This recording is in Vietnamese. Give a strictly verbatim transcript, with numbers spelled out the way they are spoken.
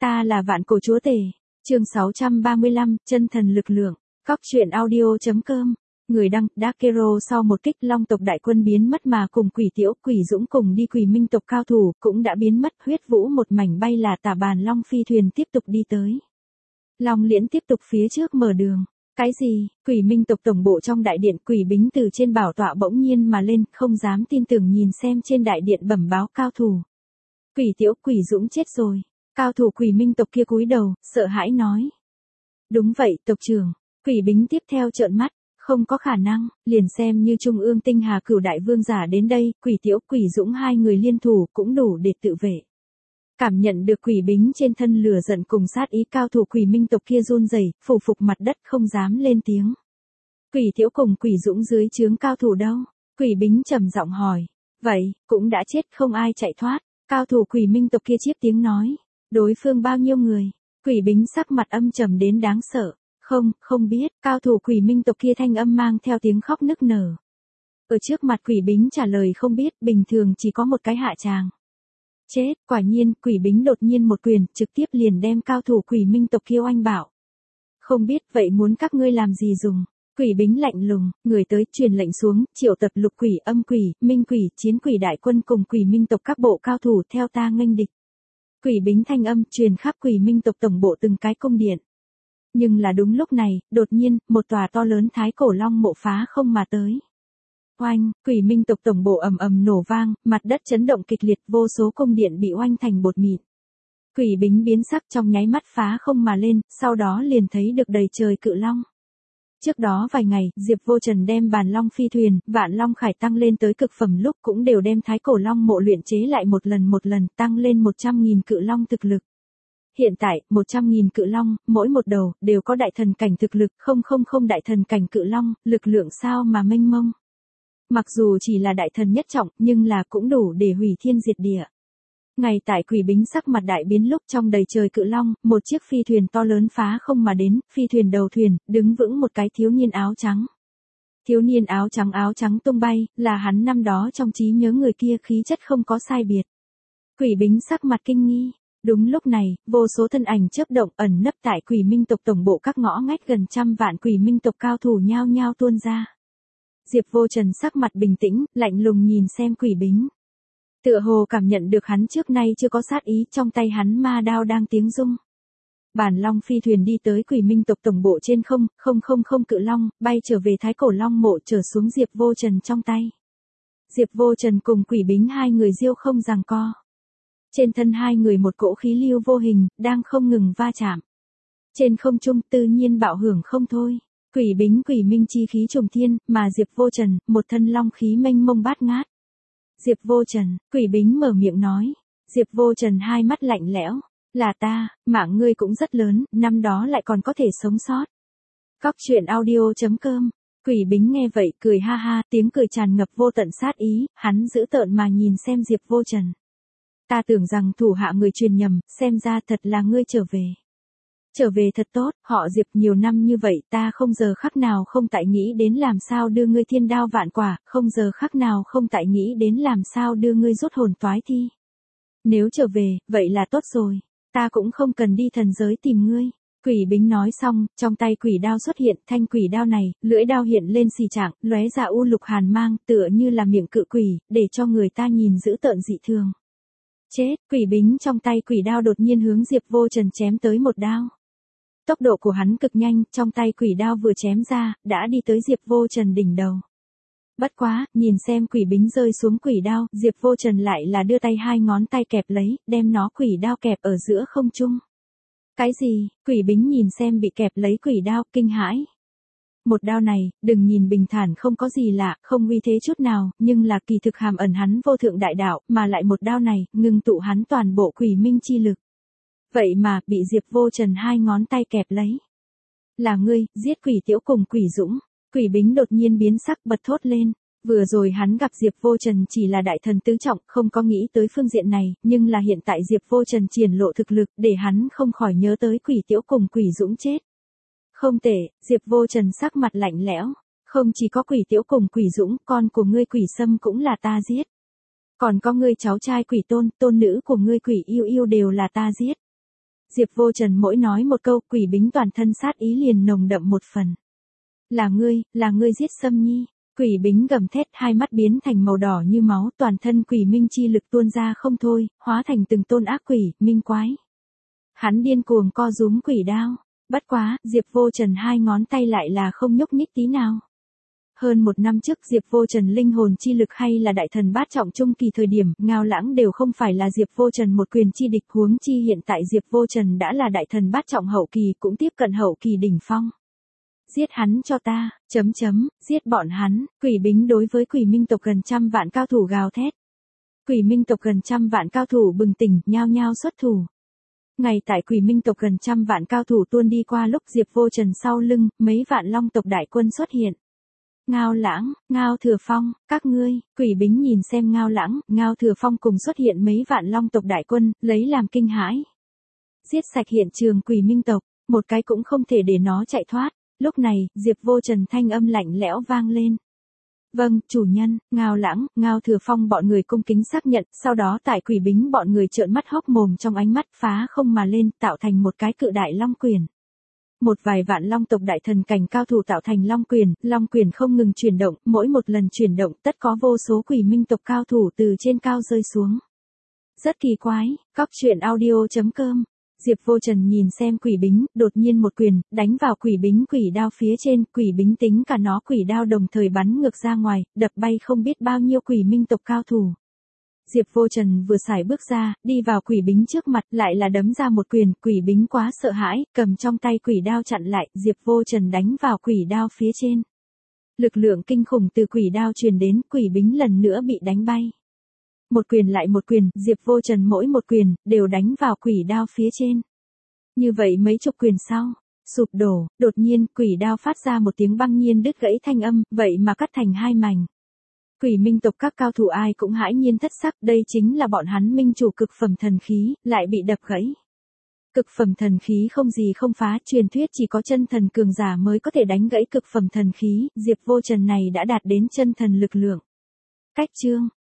Ta là Vạn Cổ Chúa Tể. Chương sáu trăm ba mươi lăm, chân thần lực lượng. Cóc truyện audio.com. Người đăng, Dakero sau một kích long tộc đại quân biến mất mà cùng Quỷ Tiễu, Quỷ Dũng cùng đi Quỷ Minh tộc cao thủ cũng đã biến mất, huyết vũ một mảnh bay là tả bàn long phi thuyền tiếp tục đi tới. Long Liễn tiếp tục phía trước mở đường. Cái gì? Quỷ Minh tộc tổng bộ trong đại điện, Quỷ Bính từ trên bảo tọa bỗng nhiên mà lên, không dám tin tưởng nhìn xem trên đại điện bẩm báo cao thủ. Quỷ Tiễu, Quỷ Dũng chết rồi. Cao thủ Quỷ Minh tộc kia cúi đầu, sợ hãi nói. Đúng vậy, tộc trưởng. Quỷ Bính tiếp theo trợn mắt, không có khả năng, liền xem như Trung ương Tinh Hà Cửu đại vương giả đến đây, Quỷ Tiễu, Quỷ Dũng hai người liên thủ cũng đủ để tự vệ. Cảm nhận được Quỷ Bính trên thân lửa giận cùng sát ý, cao thủ Quỷ Minh tộc kia run rẩy, phủ phục mặt đất không dám lên tiếng. Quỷ Tiễu cùng Quỷ Dũng dưới trướng cao thủ đâu? Quỷ Bính trầm giọng hỏi. Vậy, cũng đã chết, không ai chạy thoát. Cao thủ Quỷ Minh tộc kia chiếp tiếng nói. Đối phương bao nhiêu người? Quỷ Bính sắc mặt âm trầm đến đáng sợ. Không, không biết. Cao thủ Quỷ Minh tộc kia thanh âm mang theo tiếng khóc nức nở. Ở trước mặt Quỷ Bính trả lời không biết, bình thường chỉ có một cái hạ tràng. Chết, quả nhiên, Quỷ Bính đột nhiên một quyền, trực tiếp liền đem cao thủ Quỷ Minh tộc kia oanh bảo. Không biết, vậy muốn các ngươi làm gì dùng? Quỷ Bính lạnh lùng, người tới, truyền lệnh xuống, triệu tập lục quỷ, âm quỷ, minh quỷ, chiến quỷ đại quân cùng Quỷ Minh tộc các bộ cao thủ theo ta nghênh địch. Quỷ Bính thanh âm truyền khắp Quỷ Minh tộc tổng bộ từng cái cung điện. Nhưng là đúng lúc này, đột nhiên, một tòa to lớn thái cổ long mộ phá không mà tới. Oanh, Quỷ Minh tộc tổng bộ ầm ầm nổ vang, mặt đất chấn động kịch liệt, vô số cung điện bị oanh thành bột mịn. Quỷ Bính biến sắc trong nháy mắt phá không mà lên, sau đó liền thấy được đầy trời cự long. Trước đó vài ngày, Diệp Vô Trần đem bàn long phi thuyền, vạn long khải tăng lên tới cực phẩm lúc cũng đều đem thái cổ long mộ luyện chế lại một lần một lần, tăng lên một trăm nghìn cự long thực lực. Hiện tại, một trăm nghìn cự long, mỗi một đầu, đều có đại thần cảnh thực lực, không không không đại thần cảnh cự long, lực lượng sao mà mênh mông. Mặc dù chỉ là đại thần nhất trọng, nhưng là cũng đủ để hủy thiên diệt địa. Ngày tại Quỷ Bính sắc mặt đại biến lúc trong đầy trời cự long, một chiếc phi thuyền to lớn phá không mà đến, phi thuyền đầu thuyền, đứng vững một cái thiếu niên áo trắng. Thiếu niên áo trắng áo trắng tung bay, là hắn năm đó trong trí nhớ người kia khí chất không có sai biệt. Quỷ Bính sắc mặt kinh nghi. Đúng lúc này, vô số thân ảnh chớp động ẩn nấp tại Quỷ Minh tộc tổng bộ các ngõ ngách gần trăm vạn Quỷ Minh tộc cao thủ nhao nhao tuôn ra. Diệp Vô Trần sắc mặt bình tĩnh, lạnh lùng nhìn xem Quỷ Bính. Tựa hồ cảm nhận được hắn trước nay chưa có sát ý, trong tay hắn ma đao đang tiếng rung. Bản long phi thuyền đi tới Quỷ Minh tộc tổng bộ trên không, không không không cự long, bay trở về thái cổ long mộ trở xuống Diệp Vô Trần trong tay. Diệp Vô Trần cùng Quỷ Bính hai người diêu không giằng co. Trên thân hai người một cỗ khí lưu vô hình, đang không ngừng va chạm. Trên không trung tự nhiên bạo hưởng không thôi. Quỷ Bính Quỷ Minh chi khí trùng thiên, mà Diệp Vô Trần, một thân long khí mênh mông bát ngát. Diệp Vô Trần, Quỷ Bính mở miệng nói. Diệp Vô Trần hai mắt lạnh lẽo. Là ta, mạng ngươi cũng rất lớn, năm đó lại còn có thể sống sót. Cóc truyện audio.com. Quỷ Bính nghe vậy, cười ha ha, tiếng cười tràn ngập vô tận sát ý, hắn dữ tợn mà nhìn xem Diệp Vô Trần. Ta tưởng rằng thủ hạ người truyền nhầm, xem ra thật là ngươi trở về. Trở về thật tốt, họ Diệp nhiều năm như vậy ta không giờ khắc nào không tại nghĩ đến làm sao đưa ngươi thiên đao vạn quả, không giờ khắc nào không tại nghĩ đến làm sao đưa ngươi rút hồn toái thi. Nếu trở về, vậy là tốt rồi, ta cũng không cần đi thần giới tìm ngươi. Quỷ Bính nói xong, trong tay quỷ đao xuất hiện, thanh quỷ đao này, lưỡi đao hiện lên xì trạng, lóe ra u lục hàn mang, tựa như là miệng cự quỷ, để cho người ta nhìn dữ tợn dị thường. Chết, Quỷ Bính trong tay quỷ đao đột nhiên hướng Diệp Vô Trần chém tới một đao. Tốc độ của hắn cực nhanh, trong tay quỷ đao vừa chém ra, đã đi tới Diệp Vô Trần đỉnh đầu. Bất quá, nhìn xem Quỷ Bính rơi xuống quỷ đao, Diệp Vô Trần lại là đưa tay hai ngón tay kẹp lấy, đem nó quỷ đao kẹp ở giữa không trung. Cái gì? Quỷ Bính nhìn xem bị kẹp lấy quỷ đao, kinh hãi. Một đao này, đừng nhìn bình thản không có gì lạ, không uy thế chút nào, nhưng là kỳ thực hàm ẩn hắn vô thượng đại đạo, mà lại một đao này, ngưng tụ hắn toàn bộ Quỷ Minh chi lực. Vậy mà, bị Diệp Vô Trần hai ngón tay kẹp lấy. Là ngươi, giết Quỷ Tiễu cùng Quỷ Dũng. Quỷ Bính đột nhiên biến sắc bật thốt lên. Vừa rồi hắn gặp Diệp Vô Trần chỉ là đại thần tứ trọng, không có nghĩ tới phương diện này, nhưng là hiện tại Diệp Vô Trần triển lộ thực lực, để hắn không khỏi nhớ tới Quỷ Tiễu cùng Quỷ Dũng chết. Không tệ, Diệp Vô Trần sắc mặt lạnh lẽo. Không chỉ có Quỷ Tiễu cùng Quỷ Dũng, con của ngươi Quỷ Sâm cũng là ta giết. Còn có ngươi cháu trai Quỷ Tôn, tôn nữ của ngươi Quỷ Yêu Yêu đều là ta giết. Diệp Vô Trần mỗi nói một câu, Quỷ Bính toàn thân sát ý liền nồng đậm một phần. Là ngươi, là ngươi giết Sâm Nhi. Quỷ Bính gầm thét, hai mắt biến thành màu đỏ như máu, toàn thân quỷ minh chi lực tuôn ra không thôi, hóa thành từng tôn ác quỷ, minh quái. Hắn điên cuồng co rúm quỷ đao. Bất quá, Diệp Vô Trần hai ngón tay lại là không nhúc nhích tí nào. Hơn một năm trước Diệp Vô Trần linh hồn chi lực hay là đại thần bát trọng trung kỳ thời điểm, Ngao Lãng đều không phải là Diệp Vô Trần một quyền chi địch, huống chi hiện tại Diệp Vô Trần đã là đại thần bát trọng hậu kỳ, cũng tiếp cận hậu kỳ đỉnh phong. Giết hắn cho ta, chấm chấm, giết bọn hắn. Quỷ Bính đối với Quỷ Minh tộc gần trăm vạn cao thủ gào thét. Quỷ Minh tộc gần trăm vạn cao thủ bừng tỉnh, nhao nhao xuất thủ. Ngày tại Quỷ Minh tộc gần trăm vạn cao thủ tuôn đi qua lúc Diệp Vô Trần sau lưng, mấy vạn Long tộc đại quân xuất hiện. Ngao Lãng, Ngao Thừa Phong, các ngươi. Quỷ Bính nhìn xem Ngao Lãng, Ngao Thừa Phong cùng xuất hiện mấy vạn Long tộc đại quân, lấy làm kinh hãi. Giết sạch hiện trường Quỷ Minh tộc, một cái cũng không thể để nó chạy thoát. Lúc này, Diệp Vô Trần thanh âm lạnh lẽo vang lên. Vâng, chủ nhân. Ngao Lãng, Ngao Thừa Phong bọn người cung kính xác nhận, sau đó tại Quỷ Bính bọn người trợn mắt hốc mồm trong ánh mắt phá không mà lên, tạo thành một cái cự đại long quyền. Một vài vạn Long tộc đại thần cảnh cao thủ tạo thành long quyền, long quyền không ngừng chuyển động, mỗi một lần chuyển động tất có vô số Quỷ Minh tộc cao thủ từ trên cao rơi xuống. Rất kỳ quái. Cóc truyện audio chấm com. Diệp Vô Trần nhìn xem Quỷ Bính, đột nhiên một quyền, đánh vào Quỷ Bính quỷ đao phía trên, Quỷ Bính tính cả nó quỷ đao đồng thời bắn ngược ra ngoài, đập bay không biết bao nhiêu Quỷ Minh tộc cao thủ. Diệp Vô Trần vừa xài bước ra, đi vào Quỷ Bính trước mặt, lại là đấm ra một quyền, Quỷ Bính quá sợ hãi, cầm trong tay quỷ đao chặn lại, Diệp Vô Trần đánh vào quỷ đao phía trên. Lực lượng kinh khủng từ quỷ đao truyền đến, Quỷ Bính lần nữa bị đánh bay. Một quyền lại một quyền, Diệp Vô Trần mỗi một quyền, đều đánh vào quỷ đao phía trên. Như vậy mấy chục quyền sau, sụp đổ, đột nhiên, quỷ đao phát ra một tiếng băng nhiên đứt gãy thanh âm, vậy mà cắt thành hai mảnh. Quỷ Minh tộc các cao thủ ai cũng hãi nhiên thất sắc, đây chính là bọn hắn minh chủ cực phẩm thần khí, lại bị đập gãy. Cực phẩm thần khí không gì không phá, truyền thuyết chỉ có chân thần cường giả mới có thể đánh gãy cực phẩm thần khí, Diệp Vô Trần này đã đạt đến chân thần lực lượng. Cách chương